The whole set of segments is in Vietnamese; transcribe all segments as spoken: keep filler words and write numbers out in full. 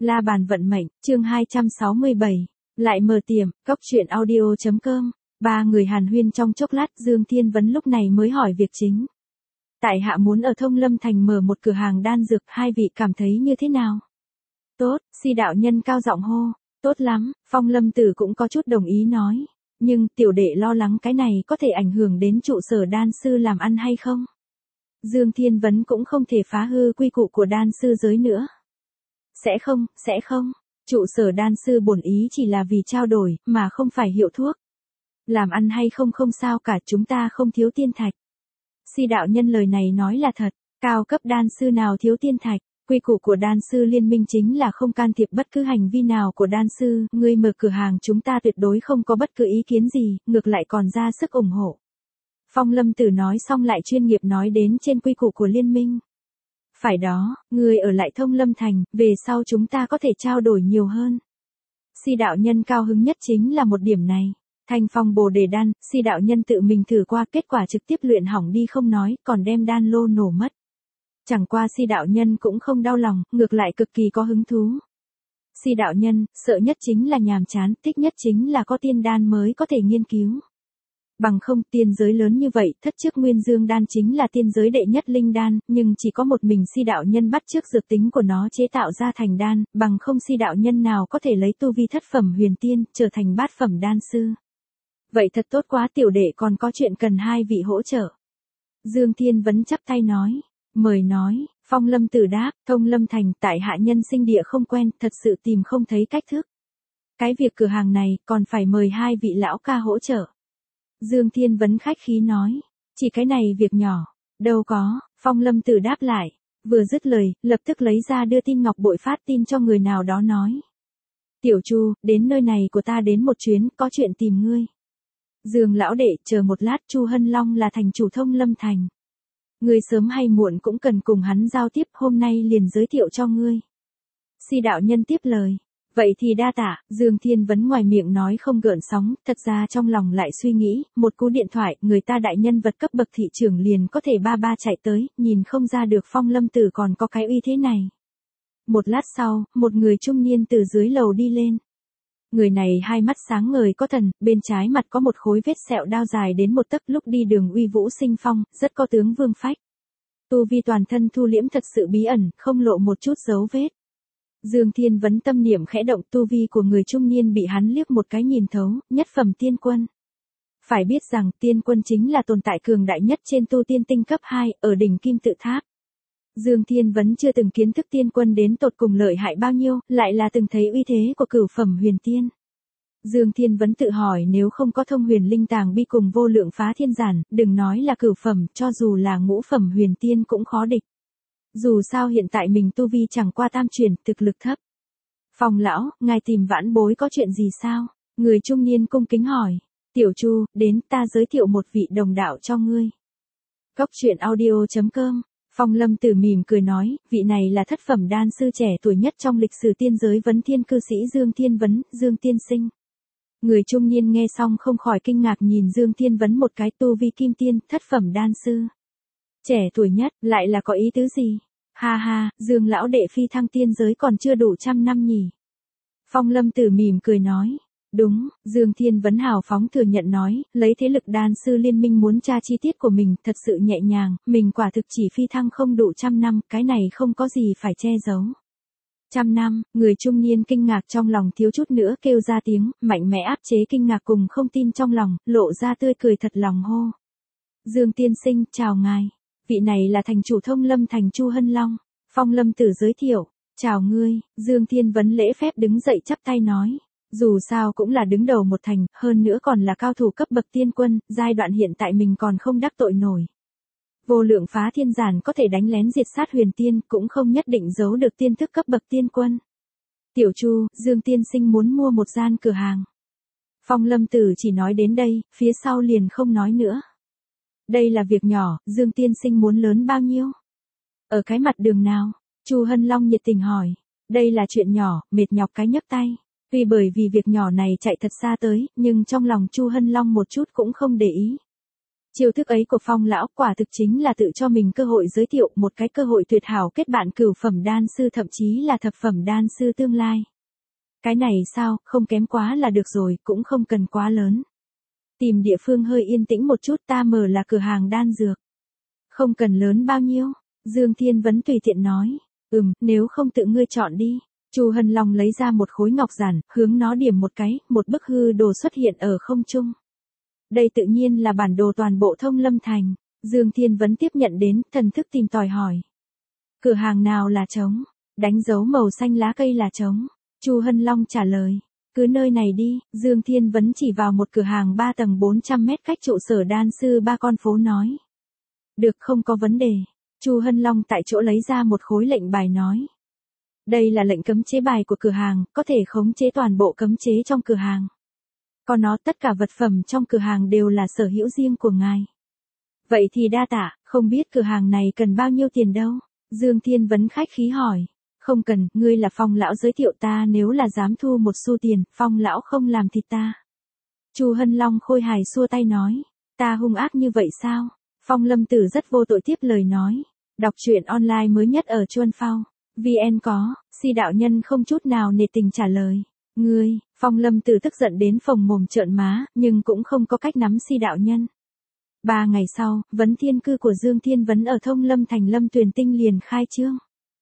La bàn vận mệnh, chương hai trăm sáu mươi bảy. Lại mở tiệm, cốc truyện audio chấm com. Ba người hàn huyên trong chốc lát, Dương Thiên Vấn lúc này mới hỏi việc chính. Tại hạ muốn ở Thông Lâm Thành mở một cửa hàng đan dược, hai vị cảm thấy như thế nào? Tốt, Si đạo nhân cao giọng hô. Tốt lắm, Phong Lâm Tử cũng có chút đồng ý nói. Nhưng tiểu đệ lo lắng cái này có thể ảnh hưởng đến trụ sở đan sư làm ăn hay không? Dương Thiên Vấn cũng không thể phá hư quy củ của đan sư giới nữa. Sẽ không, sẽ không. Trụ sở đan sư bổn ý chỉ là vì trao đổi, mà không phải hiệu thuốc. Làm ăn hay không không sao cả, chúng ta không thiếu tiên thạch. Si đạo nhân lời này nói là thật, cao cấp đan sư nào thiếu tiên thạch. Quy củ của đan sư liên minh chính là không can thiệp bất cứ hành vi nào của đan sư, ngươi mở cửa hàng chúng ta tuyệt đối không có bất cứ ý kiến gì, ngược lại còn ra sức ủng hộ. Phong Lâm Tử nói xong lại chuyên nghiệp nói đến trên quy củ của liên minh. Phải đó, ngươi ở lại Thông Lâm Thành, về sau chúng ta có thể trao đổi nhiều hơn. Si đạo nhân cao hứng nhất chính là một điểm này. Thanh phong bồ đề đan, Si đạo nhân tự mình thử qua, kết quả trực tiếp luyện hỏng đi không nói, còn đem đan lô nổ mất. Chẳng qua Si đạo nhân cũng không đau lòng, ngược lại cực kỳ có hứng thú. Si đạo nhân, sợ nhất chính là nhàm chán, thích nhất chính là có tiên đan mới có thể nghiên cứu. Bằng không, tiên giới lớn như vậy, thất trước nguyên dương đan chính là tiên giới đệ nhất linh đan, nhưng chỉ có một mình Si đạo nhân bắt chước dược tính của nó chế tạo ra thành đan, bằng không Si đạo nhân nào có thể lấy tu vi thất phẩm huyền tiên, trở thành bát phẩm đan sư. Vậy thật tốt quá, tiểu đệ còn có chuyện cần hai vị hỗ trợ. Dương Thiên Vấn chắp tay nói. Mời nói, Phong Lâm Tử đáp, Thông Lâm Thành, tại hạ nhân sinh địa không quen, thật sự tìm không thấy cách thức. Cái việc cửa hàng này, còn phải mời hai vị lão ca hỗ trợ. Dương Thiên Vấn khách khí nói, chỉ cái này việc nhỏ, đâu có, Phong Lâm Tử đáp lại, vừa dứt lời, lập tức lấy ra đưa tin ngọc bội phát tin cho người nào đó nói. Tiểu Chu, đến nơi này của ta đến một chuyến, có chuyện tìm ngươi. Dương lão đệ, chờ một lát, Chu Hân Long là thành chủ Thông Lâm Thành. Ngươi sớm hay muộn cũng cần cùng hắn giao tiếp, hôm nay liền giới thiệu cho ngươi. Si đạo nhân tiếp lời. Vậy thì đa tạ, Dương Thiên Vấn ngoài miệng nói không gợn sóng, thật ra trong lòng lại suy nghĩ, một cú điện thoại, người ta đại nhân vật cấp bậc thị trưởng liền có thể ba ba chạy tới, nhìn không ra được Phong Lâm Tử còn có cái uy thế này. Một lát sau, một người trung niên từ dưới lầu đi lên. Người này hai mắt sáng ngời có thần, bên trái mặt có một khối vết sẹo đao dài đến một tấc, lúc đi đường uy vũ sinh phong, rất có tướng vương phách. Tu vi toàn thân thu liễm thật sự bí ẩn, không lộ một chút dấu vết. Dương Thiên Vấn tâm niệm khẽ động, tu vi của người trung niên bị hắn liếc một cái nhìn thấu, nhất phẩm tiên quân. Phải biết rằng tiên quân chính là tồn tại cường đại nhất trên tu tiên tinh cấp hai, ở đỉnh Kim Tự Tháp. Dương Thiên Vấn chưa từng kiến thức tiên quân đến tột cùng lợi hại bao nhiêu, lại là từng thấy uy thế của cửu phẩm huyền tiên. Dương Thiên Vấn tự hỏi nếu không có thông huyền linh tàng bi cùng vô lượng phá thiên giản, đừng nói là cửu phẩm, cho dù là ngũ phẩm huyền tiên cũng khó địch. Dù sao hiện tại mình tu vi chẳng qua tam truyền, thực lực thấp. Phong lão, ngài tìm vãn bối có chuyện gì sao? Người trung niên cung kính hỏi. Tiểu Chu, đến, ta giới thiệu một vị đồng đạo cho ngươi. Cốc truyện audio chấm com. Phong Lâm Tử mỉm cười nói, vị này là thất phẩm đan sư trẻ tuổi nhất trong lịch sử tiên giới Vấn Thiên cư sĩ Dương Thiên Vấn, Dương Tiên Sinh. Người trung niên nghe xong không khỏi kinh ngạc nhìn Dương Thiên Vấn một cái, tu vi kim tiên, thất phẩm đan sư. Trẻ tuổi nhất, lại là có ý tứ gì? Ha ha, Dương lão đệ phi thăng tiên giới còn chưa đủ trăm năm nhỉ? Phong Lâm Tử mỉm cười nói. Đúng, Dương Thiên Vấn hào phóng thừa nhận nói, lấy thế lực đan sư liên minh muốn tra chi tiết của mình, thật sự nhẹ nhàng, mình quả thực chỉ phi thăng không đủ trăm năm, cái này không có gì phải che giấu. Trăm năm, người trung niên kinh ngạc trong lòng thiếu chút nữa kêu ra tiếng, mạnh mẽ áp chế kinh ngạc cùng không tin trong lòng, lộ ra tươi cười thật lòng hô. Dương Tiên Sinh, chào ngài. Vị này là thành chủ Thông Lâm Thành Chu Hân Long. Phong Lâm Tử giới thiệu. Chào ngươi, Dương Thiên Vấn lễ phép đứng dậy chắp tay nói. Dù sao cũng là đứng đầu một thành, hơn nữa còn là cao thủ cấp bậc tiên quân, giai đoạn hiện tại mình còn không đắc tội nổi. Vô lượng phá thiên giản có thể đánh lén diệt sát huyền tiên, cũng không nhất định giấu được tiên thức cấp bậc tiên quân. Tiểu Chu, Dương Tiên Sinh muốn mua một gian cửa hàng. Phong Lâm Tử chỉ nói đến đây, phía sau liền không nói nữa. Đây là việc nhỏ, Dương Tiên Sinh muốn lớn bao nhiêu? Ở cái mặt đường nào? Chu Hân Long nhiệt tình hỏi. Đây là chuyện nhỏ, mệt nhọc cái nhấc tay. Tuy bởi vì việc nhỏ này chạy thật xa tới, nhưng trong lòng Chu Hân Long một chút cũng không để ý. Chiêu thức ấy của Phong lão quả thực chính là tự cho mình cơ hội giới thiệu một cái cơ hội tuyệt hảo kết bạn cửu phẩm đan sư thậm chí là thập phẩm đan sư tương lai. Cái này sao, không kém quá là được rồi, cũng không cần quá lớn. Tìm địa phương hơi yên tĩnh một chút, ta mở là cửa hàng đan dược. Không cần lớn bao nhiêu, Dương Thiên Vấn tùy tiện nói. Ừm, nếu không tự ngươi chọn đi. Chu Hân Long lấy ra một khối ngọc giản, hướng nó điểm một cái, một bức hư đồ xuất hiện ở không trung. Đây tự nhiên là bản đồ toàn bộ Thông Lâm Thành. Dương Thiên Vấn tiếp nhận đến, thần thức tìm tòi hỏi. Cửa hàng nào là trống? Đánh dấu màu xanh lá cây là trống. Chu Hân Long trả lời. Cứ nơi này đi, Dương Thiên Vấn chỉ vào một cửa hàng ba tầng bốn trăm mét cách trụ sở đan sư ba con phố nói. Được, không có vấn đề. Chu Hân Long tại chỗ lấy ra một khối lệnh bài nói. Đây là lệnh cấm chế bài của cửa hàng, có thể khống chế toàn bộ cấm chế trong cửa hàng. Còn nó tất cả vật phẩm trong cửa hàng đều là sở hữu riêng của ngài. Vậy thì đa tạ, không biết cửa hàng này cần bao nhiêu tiền đâu? Dương Thiên Vấn khách khí hỏi. Không cần, ngươi là Phong lão giới thiệu ta, nếu là dám thu một xu tiền, Phong lão không làm thịt ta. Chu Hân Long khôi hài xua tay nói. Ta hung ác như vậy sao? Phong Lâm Tử rất vô tội tiếp lời nói. Đọc truyện online mới nhất ở Chuan Phao. vê en có, Si đạo nhân không chút nào nề tình trả lời. Ngươi, Phong Lâm Tử tức giận đến phồng mồm trợn má, nhưng cũng không có cách nắm Si đạo nhân. Ba ngày sau, vấn thiên cư của Dương Thiên Vấn ở Thông Lâm Thành Lâm Tuyền Tinh liền khai trương.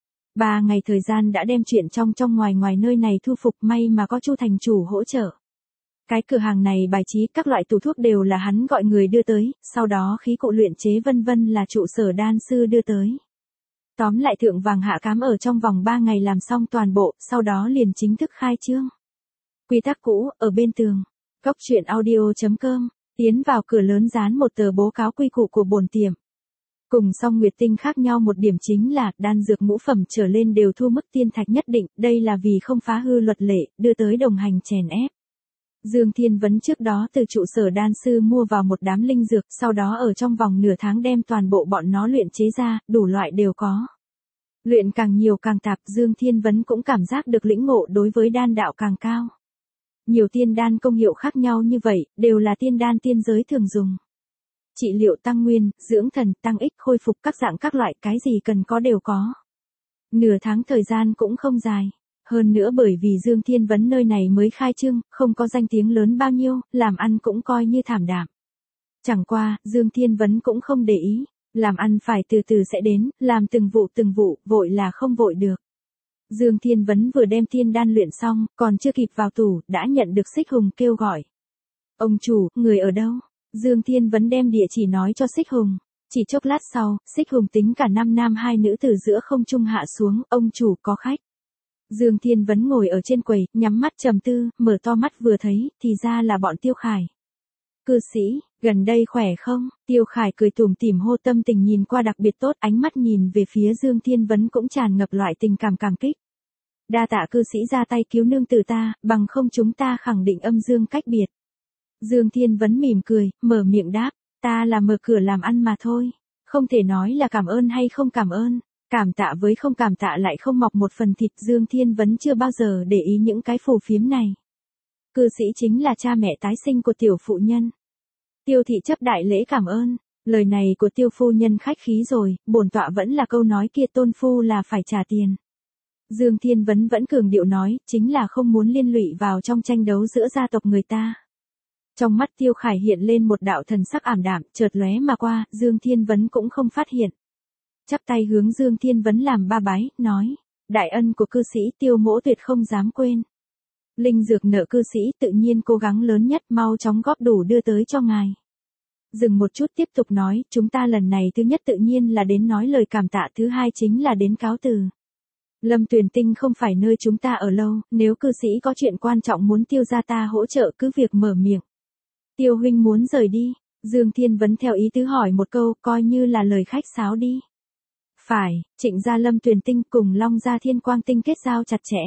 Ba ngày thời gian đã đem chuyện trong trong ngoài ngoài nơi này thu phục, may mà có Chu thành chủ hỗ trợ. Cái cửa hàng này bài trí các loại tủ thuốc đều là hắn gọi người đưa tới, sau đó khí cụ luyện chế vân vân là trụ sở đan sư đưa tới. Tóm lại thượng vàng hạ cám ở trong vòng ba ngày làm xong toàn bộ, sau đó liền chính thức khai trương. Quy tắc cũ, ở bên tường. Cốc truyện audio chấm com, tiến vào cửa lớn dán một tờ bố cáo quy củ của bổn tiệm. Cùng Song Nguyệt Tinh khác nhau một điểm chính là đan dược ngũ phẩm trở lên đều thu mức tiên thạch nhất định, đây là vì không phá hư luật lệ, đưa tới đồng hành chèn ép. Dương Thiên Vấn trước đó từ trụ sở đan sư mua vào một đám linh dược, sau đó ở trong vòng nửa tháng đem toàn bộ bọn nó luyện chế ra, đủ loại đều có. Luyện càng nhiều càng tạp, Dương Thiên Vấn cũng cảm giác được lĩnh ngộ đối với đan đạo càng cao. Nhiều tiên đan công hiệu khác nhau như vậy, đều là tiên đan tiên giới thường dùng. Trị liệu tăng nguyên, dưỡng thần, tăng ích, khôi phục các dạng các loại, cái gì cần có đều có. Nửa tháng thời gian cũng không dài. Hơn nữa bởi vì Dương Thiên Vấn nơi này mới khai trương, không có danh tiếng lớn bao nhiêu, làm ăn cũng coi như thảm đạm. Chẳng qua, Dương Thiên Vấn cũng không để ý, làm ăn phải từ từ sẽ đến, làm từng vụ từng vụ, vội là không vội được. Dương Thiên Vấn vừa đem thiên đan luyện xong, còn chưa kịp vào tủ, đã nhận được Xích Hùng kêu gọi. Ông chủ, người ở đâu? Dương Thiên Vấn đem địa chỉ nói cho Xích Hùng. Chỉ chốc lát sau, Xích Hùng tính cả năm nam hai nữ từ giữa không trung hạ xuống, ông chủ có khách. Dương Thiên Vấn ngồi ở trên quầy, nhắm mắt trầm tư, mở to mắt vừa thấy, thì ra là bọn Tiêu Khải. Cư sĩ, gần đây khỏe không? Tiêu Khải cười tủm tỉm hô, tâm tình nhìn qua đặc biệt tốt, ánh mắt nhìn về phía Dương Thiên Vấn cũng tràn ngập loại tình cảm cảm kích. Đa tạ cư sĩ ra tay cứu nương tử ta, bằng không chúng ta khẳng định âm dương cách biệt. Dương Thiên Vấn mỉm cười, mở miệng đáp, ta là mở cửa làm ăn mà thôi. Không thể nói là cảm ơn hay không cảm ơn. Cảm tạ với không cảm tạ lại không mọc một phần thịt. Dương Thiên Vấn chưa bao giờ để ý những cái phù phiếm này. Cư sĩ chính là cha mẹ tái sinh của tiểu phụ nhân. Tiêu thị chấp đại lễ cảm ơn. Lời này của Tiêu phu nhân khách khí rồi, bổn tọa vẫn là câu nói kia, tôn phu là phải trả tiền. Dương Thiên Vấn vẫn cường điệu nói, chính là không muốn liên lụy vào trong tranh đấu giữa gia tộc người ta. Trong mắt Tiêu Khải hiện lên một đạo thần sắc ảm đạm, chợt lóe mà qua, Dương Thiên Vấn cũng không phát hiện. Chắp tay hướng Dương Thiên Vấn làm ba bái, nói, đại ân của cư sĩ Tiêu mỗ tuyệt không dám quên. Linh dược nợ cư sĩ tự nhiên cố gắng lớn nhất, mau chóng góp đủ đưa tới cho ngài. Dừng một chút tiếp tục nói, chúng ta lần này thứ nhất tự nhiên là đến nói lời cảm tạ, thứ hai chính là đến cáo từ. Lâm Tuyền Tinh không phải nơi chúng ta ở lâu, nếu cư sĩ có chuyện quan trọng muốn Tiêu gia ta hỗ trợ cứ việc mở miệng. Tiêu huynh muốn rời đi, Dương Thiên Vấn theo ý tứ hỏi một câu, coi như là lời khách sáo đi. Phải, Trịnh gia Lâm Tuyền Tinh cùng Long gia Thiên Quang Tinh kết giao chặt chẽ.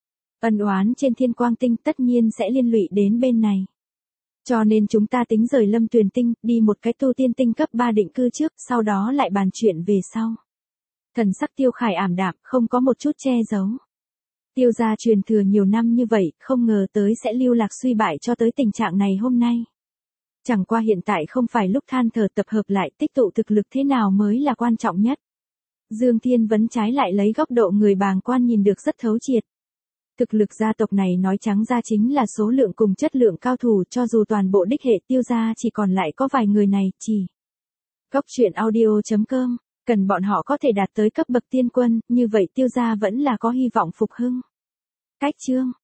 Ân oán trên Thiên Quang Tinh tất nhiên sẽ liên lụy đến bên này. Cho nên chúng ta tính rời Lâm Tuyền Tinh, đi một cái tu tiên tinh cấp ba định cư trước, sau đó lại bàn chuyện về sau. Thần sắc Tiêu Khải ảm đạm, không có một chút che giấu. Tiêu gia truyền thừa nhiều năm như vậy, không ngờ tới sẽ lưu lạc suy bại cho tới tình trạng này hôm nay. Chẳng qua hiện tại không phải lúc than thở, tập hợp lại tích tụ thực lực thế nào mới là quan trọng nhất. Dương Thiên Vấn trái lại lấy góc độ người bàng quan nhìn được rất thấu triệt. Thực lực gia tộc này nói trắng ra chính là số lượng cùng chất lượng cao thủ, cho dù toàn bộ đích hệ Tiêu gia chỉ còn lại có vài người này, chỉ. Góc truyện audio chấm com, cần bọn họ có thể đạt tới cấp bậc tiên quân, như vậy Tiêu gia vẫn là có hy vọng phục hưng. Cách chương